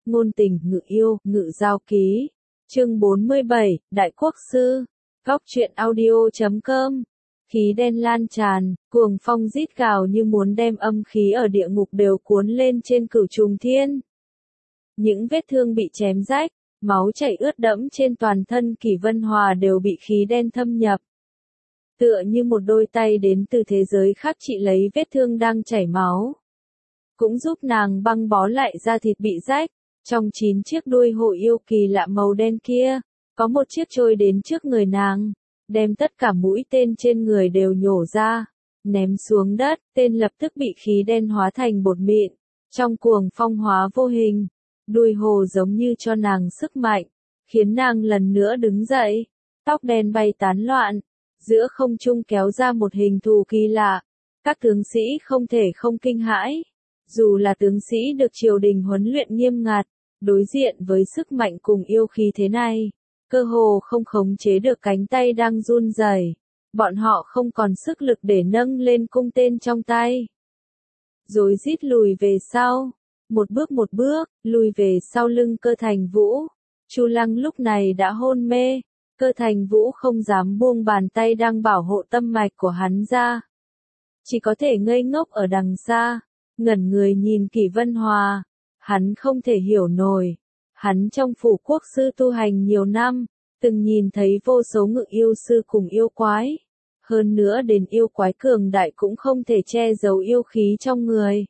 ngôn tình, ngự yêu, ngự giao ký. Chương 47, Đại Quốc Sư. Góc truyện audio.com. Khí đen lan tràn, cuồng phong rít gào như muốn đem âm khí ở địa ngục đều cuốn lên trên cửu trùng thiên. Những vết thương bị chém rách, máu chảy ướt đẫm trên toàn thân Kỷ Vân Hòa đều bị khí đen thâm nhập. Tựa như một đôi tay đến từ thế giới khác trị lấy vết thương đang chảy máu. Cũng giúp nàng băng bó lại da thịt bị rách. Trong 9 chiếc đuôi hổ yêu kỳ lạ màu đen kia, có một chiếc trôi đến trước người nàng, đem tất cả mũi tên trên người đều nhổ ra, ném xuống đất, tên lập tức bị khí đen hóa thành bột mịn, trong cuồng phong hóa vô hình. Đuôi hổ giống như cho nàng sức mạnh, khiến nàng lần nữa đứng dậy, tóc đen bay tán loạn, giữa không trung kéo ra một hình thù kỳ lạ. Các tướng sĩ không thể không kinh hãi, dù là tướng sĩ được triều đình huấn luyện nghiêm ngặt, đối diện với sức mạnh cùng yêu khí thế này, cơ hồ không khống chế được cánh tay đang run rẩy. Bọn họ không còn sức lực để nâng lên cung tên trong tay. Rối rít lùi về sau, một bước, lùi về sau lưng Cơ Thành Vũ. Chu Lăng lúc này đã hôn mê, Cơ Thành Vũ không dám buông bàn tay đang bảo hộ tâm mạch của hắn ra. Chỉ có thể ngây ngốc ở đằng xa, ngẩn người nhìn Kỷ Vân Hòa. Hắn không thể hiểu nổi. Hắn trong phủ quốc sư tu hành nhiều năm, từng nhìn thấy vô số ngự yêu sư cùng yêu quái. Hơn nữa đến yêu quái cường đại cũng không thể che giấu yêu khí trong người.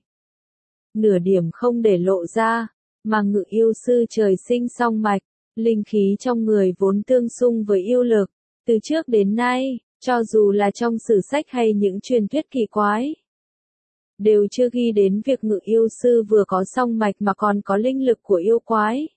Nửa điểm không để lộ ra, mà ngự yêu sư trời sinh song mạch, linh khí trong người vốn tương xung với yêu lực. Từ trước đến nay, cho dù là trong sử sách hay những truyền thuyết kỳ quái, đều chưa ghi đến việc ngự yêu sư vừa có song mạch mà còn có linh lực của yêu quái.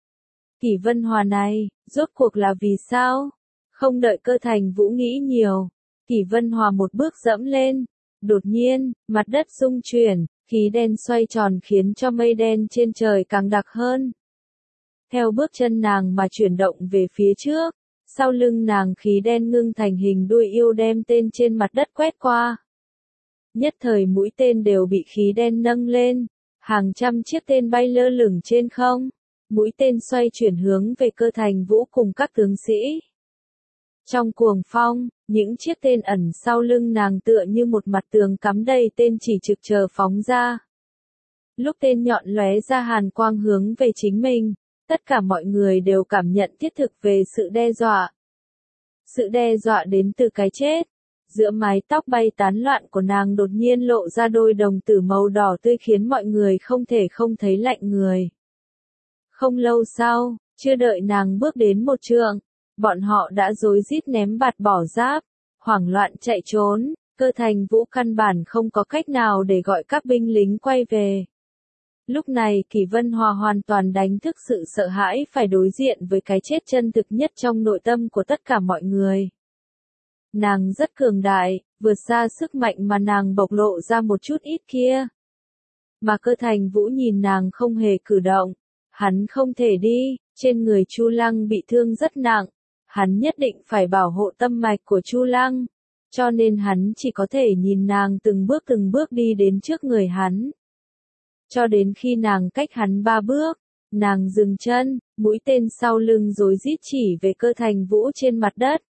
Kỷ Vân Hòa này, rốt cuộc là vì sao? Không đợi Cơ Thành Vũ nghĩ nhiều, Kỷ Vân Hòa một bước dẫm lên. Đột nhiên, mặt đất rung chuyển, khí đen xoay tròn khiến cho mây đen trên trời càng đặc hơn. Theo bước chân nàng mà chuyển động về phía trước, sau lưng nàng khí đen ngưng thành hình đuôi yêu đem tên trên mặt đất quét qua. Nhất thời mũi tên đều bị khí đen nâng lên, hàng trăm chiếc tên bay lơ lửng trên không, mũi tên xoay chuyển hướng về Cơ Thành Vũ cùng các tướng sĩ. Trong cuồng phong, những chiếc tên ẩn sau lưng nàng tựa như một mặt tường cắm đầy tên chỉ trực chờ phóng ra. Lúc tên nhọn lóe ra hàn quang hướng về chính mình, tất cả mọi người đều cảm nhận thiết thực về sự đe dọa. Sự đe dọa đến từ cái chết. Giữa mái tóc bay tán loạn của nàng đột nhiên lộ ra đôi đồng tử màu đỏ tươi khiến mọi người không thể không thấy lạnh người. Không lâu sau, chưa đợi nàng bước đến một trượng, bọn họ đã rối rít ném bạt bỏ giáp, hoảng loạn chạy trốn. Cơ Thành Vũ căn bản không có cách nào để gọi các binh lính quay về. Lúc này Kỷ Vân Hòa hoàn toàn đánh thức sự sợ hãi phải đối diện với cái chết chân thực nhất trong nội tâm của tất cả mọi người. Nàng rất cường đại, vượt xa sức mạnh mà nàng bộc lộ ra một chút ít kia. Mà Cơ Thành Vũ nhìn nàng không hề cử động. Hắn không thể đi, trên người Chu Lăng bị thương rất nặng. Hắn nhất định phải bảo hộ tâm mạch của Chu Lăng. Cho nên hắn chỉ có thể nhìn nàng từng bước đi đến trước người hắn. Cho đến khi nàng cách hắn 3 bước, nàng dừng chân, mũi tên sau lưng rối rít chỉ về Cơ Thành Vũ trên mặt đất.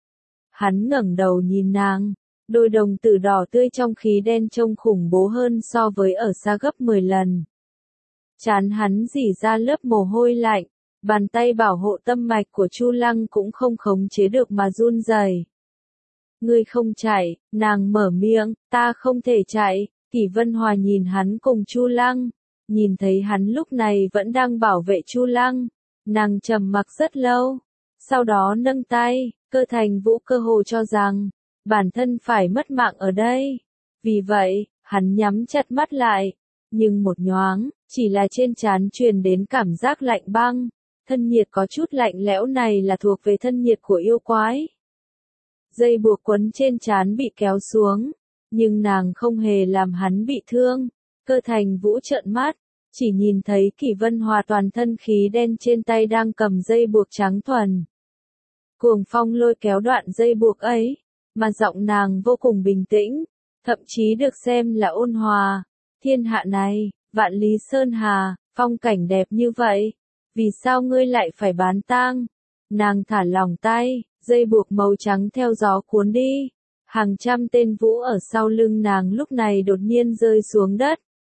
Hắn ngẩng đầu nhìn nàng, đôi đồng tử đỏ tươi trong khí đen trông khủng bố hơn so với ở xa gấp 10 lần. Trán hắn rỉ ra lớp mồ hôi lạnh, bàn tay bảo hộ tâm mạch của Chu Lăng cũng không khống chế được mà run rẩy. Ngươi không chạy, nàng mở miệng, ta không thể chạy. Kỷ Vân Hòa nhìn hắn cùng Chu Lăng, nhìn thấy hắn lúc này vẫn đang bảo vệ Chu Lăng, nàng trầm mặc rất lâu, sau đó nâng tay. Cơ Thành Vũ cơ hồ cho rằng, bản thân phải mất mạng ở đây. Vì vậy, hắn nhắm chặt mắt lại. Nhưng một nhoáng, chỉ là trên trán truyền đến cảm giác lạnh băng. Thân nhiệt có chút lạnh lẽo này là thuộc về thân nhiệt của yêu quái. Dây buộc quấn trên trán bị kéo xuống, nhưng nàng không hề làm hắn bị thương. Cơ Thành Vũ trợn mắt, chỉ nhìn thấy Kỷ Vân Hòa toàn thân khí đen trên tay đang cầm dây buộc trắng thuần. Cuồng phong lôi kéo đoạn dây buộc ấy, mà giọng nàng vô cùng bình tĩnh, thậm chí được xem là ôn hòa. Thiên hạ này, vạn lý sơn hà, phong cảnh đẹp như vậy, vì sao ngươi lại phải bán tang? Nàng thả lỏng tay, dây buộc màu trắng theo gió cuốn đi. Hàng trăm tên vũ ở sau lưng nàng lúc này đột nhiên rơi xuống đất.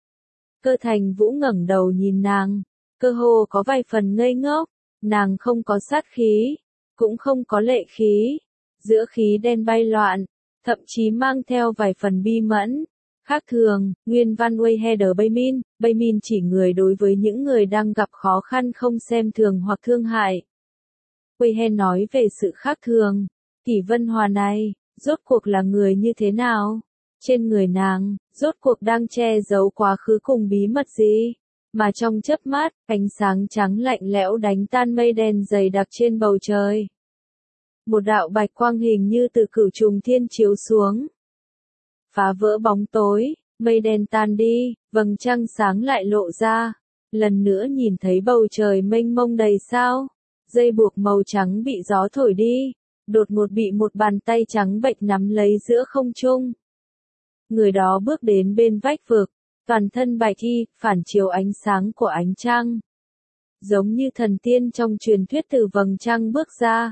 Cơ Thành Vũ ngẩng đầu nhìn nàng, cơ hồ có vài phần ngây ngốc, nàng không có sát khí, cũng không có lệ khí, giữa khí đen bay loạn, thậm chí mang theo vài phần bi mẫn. Khác thường, nguyên văn Wayheader Baymin chỉ người đối với những người đang gặp khó khăn không xem thường hoặc thương hại. Wayheader nói về sự khác thường, Kỷ Vân Hòa này, rốt cuộc là người như thế nào? Trên người nàng, rốt cuộc đang che giấu quá khứ cùng bí mật gì? Mà trong chớp mắt, ánh sáng trắng lạnh lẽo đánh tan mây đen dày đặc trên bầu trời. Một đạo bạch quang hình như từ cửu trùng thiên chiếu xuống. Phá vỡ bóng tối, mây đen tan đi, vầng trăng sáng lại lộ ra. Lần nữa nhìn thấy bầu trời mênh mông đầy sao. Dây buộc màu trắng bị gió thổi đi, đột ngột bị một bàn tay trắng bệch nắm lấy giữa không trung. Người đó bước đến bên vách vực, toàn thân bạch y, phản chiếu ánh sáng của ánh trăng. Giống như thần tiên trong truyền thuyết từ vầng trăng bước ra.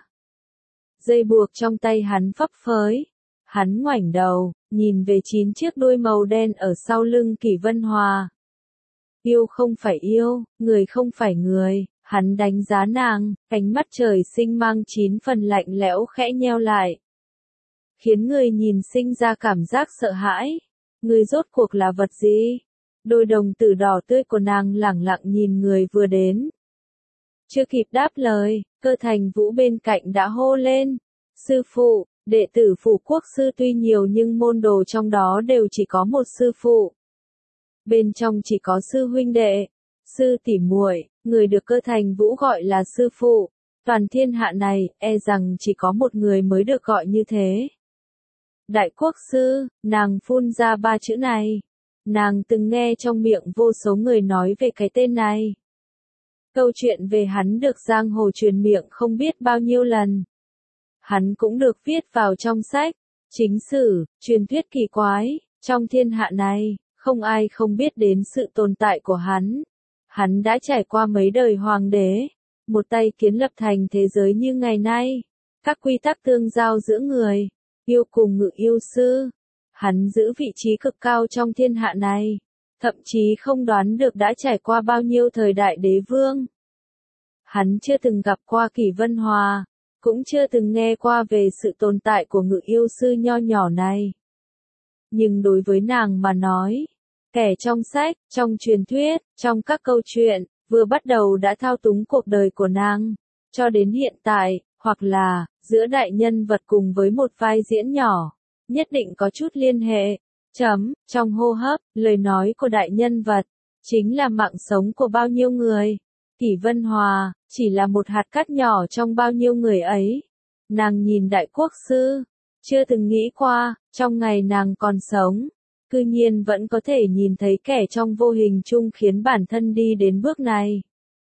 Dây buộc trong tay hắn phấp phới. Hắn ngoảnh đầu, nhìn về 9 chiếc đuôi màu đen ở sau lưng Kỷ Vân Hòa. Yêu không phải yêu, người không phải người, hắn đánh giá nàng, ánh mắt trời sinh mang 9 phần lạnh lẽo khẽ nheo lại. Khiến người nhìn sinh ra cảm giác sợ hãi. Người rốt cuộc là vật gì? Đôi đồng tử đỏ tươi của nàng lẳng lặng nhìn người vừa đến. Chưa kịp đáp lời, Cơ Thành Vũ bên cạnh đã hô lên. Sư phụ, đệ tử Phủ Quốc sư tuy nhiều nhưng môn đồ trong đó đều chỉ có một sư phụ. Bên trong chỉ có sư huynh đệ, sư tỷ muội, người được Cơ Thành Vũ gọi là sư phụ. Toàn thiên hạ này, e rằng chỉ có một người mới được gọi như thế. Đại quốc sư, nàng phun ra 3 chữ này. Nàng từng nghe trong miệng vô số người nói về cái tên này. Câu chuyện về hắn được giang hồ truyền miệng không biết bao nhiêu lần. Hắn cũng được viết vào trong sách, chính sử, truyền thuyết kỳ quái, trong thiên hạ này, không ai không biết đến sự tồn tại của hắn. Hắn đã trải qua mấy đời hoàng đế, một tay kiến lập thành thế giới như ngày nay. Các quy tắc tương giao giữa người, yêu cùng ngự yêu sư. Hắn giữ vị trí cực cao trong thiên hạ này, thậm chí không đoán được đã trải qua bao nhiêu thời đại đế vương. Hắn chưa từng gặp qua Kỷ Vân Hòa, cũng chưa từng nghe qua về sự tồn tại của ngự yêu sư nho nhỏ này. Nhưng đối với nàng mà nói, kẻ trong sách, trong truyền thuyết, trong các câu chuyện, vừa bắt đầu đã thao túng cuộc đời của nàng, cho đến hiện tại, hoặc là, giữa đại nhân vật cùng với một vai diễn nhỏ, nhất định có chút liên hệ. Trong hô hấp, lời nói của đại nhân vật, chính là mạng sống của bao nhiêu người. Kỷ Vân Hòa, chỉ là một hạt cát nhỏ trong bao nhiêu người ấy. Nàng nhìn đại quốc sư, chưa từng nghĩ qua, trong ngày nàng còn sống, cư nhiên vẫn có thể nhìn thấy kẻ trong vô hình chung khiến bản thân đi đến bước này.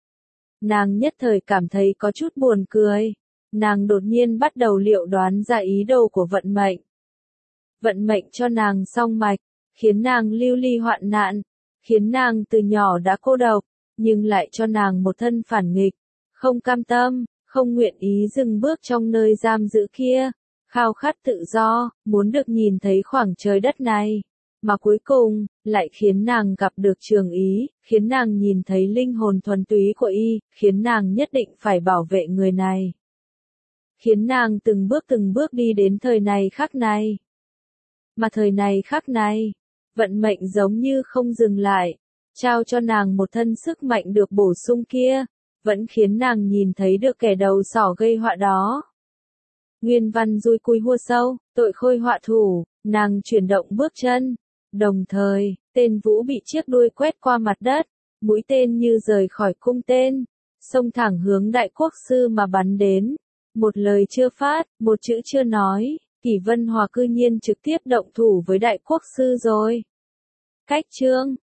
Nàng nhất thời cảm thấy có chút buồn cười. Nàng đột nhiên bắt đầu liệu đoán ra ý đồ của vận mệnh. Vận mệnh cho nàng song mạch, khiến nàng lưu ly hoạn nạn, khiến nàng từ nhỏ đã cô độc, nhưng lại cho nàng một thân phản nghịch, không cam tâm, không nguyện ý dừng bước trong nơi giam giữ kia, khao khát tự do, muốn được nhìn thấy khoảng trời đất này, mà cuối cùng, lại khiến nàng gặp được Trường Ý, khiến nàng nhìn thấy linh hồn thuần túy của y, khiến nàng nhất định phải bảo vệ người này. Khiến nàng từng bước đi đến thời này khắc này. Mà thời này khắc này, vận mệnh giống như không dừng lại, trao cho nàng một thân sức mạnh được bổ sung kia, vẫn khiến nàng nhìn thấy được kẻ đầu sỏ gây họa đó. Nguyên văn dui cui hua sâu, tội khôi họa thủ, nàng chuyển động bước chân, đồng thời, tên vũ bị chiếc đuôi quét qua mặt đất, mũi tên như rời khỏi cung tên, xông thẳng hướng đại quốc sư mà bắn đến. Một lời chưa phát, một chữ chưa nói, Kỷ Vân Hòa cư nhiên trực tiếp động thủ với đại quốc sư rồi. Cách chương